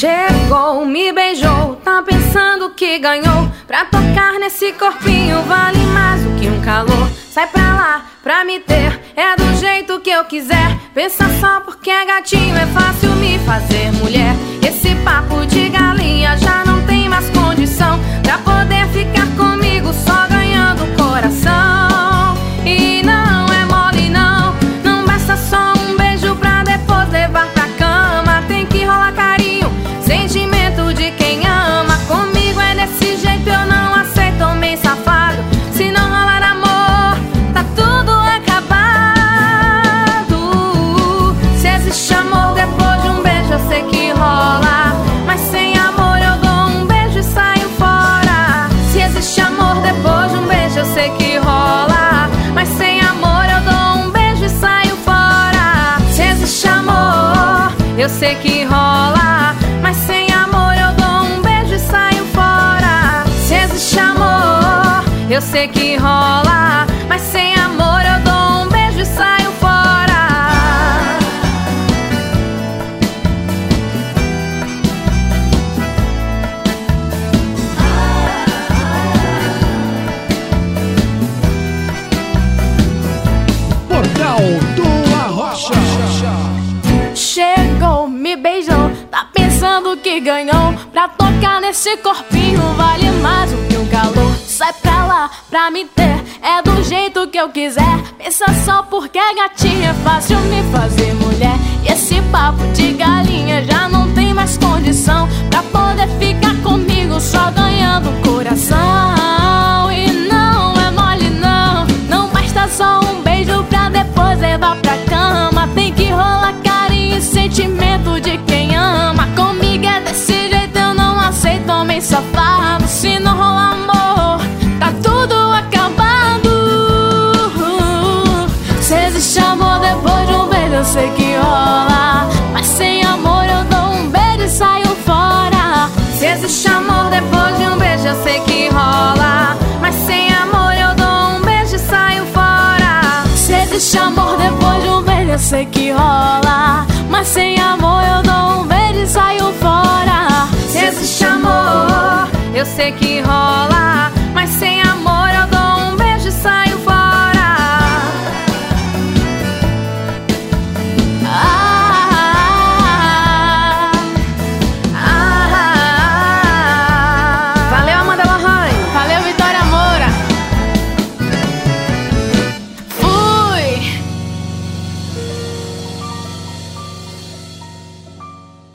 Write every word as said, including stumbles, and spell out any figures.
Chegou, me beijou, tá pensando que ganhou. Pra tocar nesse corpinho vale mais do que um calor. Sai pra lá, pra me ter, é do jeito que eu quiser. Pensa só porque é gatinho, é fácil me fazer mulher. Esse papo de galinha já não tem mais condição pra poder ficar comigo só ganhando o coração. E não é mole não, não basta só um beijo pra depois levar pra cama. Tem que rolar carinho, sentimento de quem ama. Comigo é desse jeito, eu não aceito homem safado. Se não rolar amor, tá tudo acabado. Se existe amor depois de um beijo, eu sei que rola, mas sem amor eu dou um beijo e saio fora. Se existe amor depois de um beijo, eu sei que rola, mas sem amor eu dou um beijo e saio fora. Se existe amor, eu sei que rola, mas sem amor eu dou um beijo e saio fora. Se existe amor, eu sei que rola, mas sem amor eu dou um beijo e saio fora. Portal do Arrocha. Chegou, me beijou, tá pensando que ganhou. Pra tocar nesse corpinho vale mais do que um calor. Sai pra lá, pra me ter, é do jeito que eu quiser. Pensa só porque é gatinha, é fácil me fazer mulher. E esse papo de galinha já não tem mais condição pra poder ficar comigo só ganhando o coração. E não é mole não, não basta só um beijo pra depois levar pra cama. Tem que rolar carinho e sentimento de quem ama. Comigo é desse jeito, eu não aceito homem safado. Se não rolar amor, tá tudo acabado. Se existe amor depois de um beijo, eu sei que rola, mas sem amor eu dou um beijo e saio fora. Se existe amor depois de um beijo, eu sei que rola, mas sem amor eu dou um beijo e saio fora. Se existe amor depois de um beijo, eu sei que rola, mas sem amor eu dou um beijo e saio fora. Se existe amor, eu sei que rola,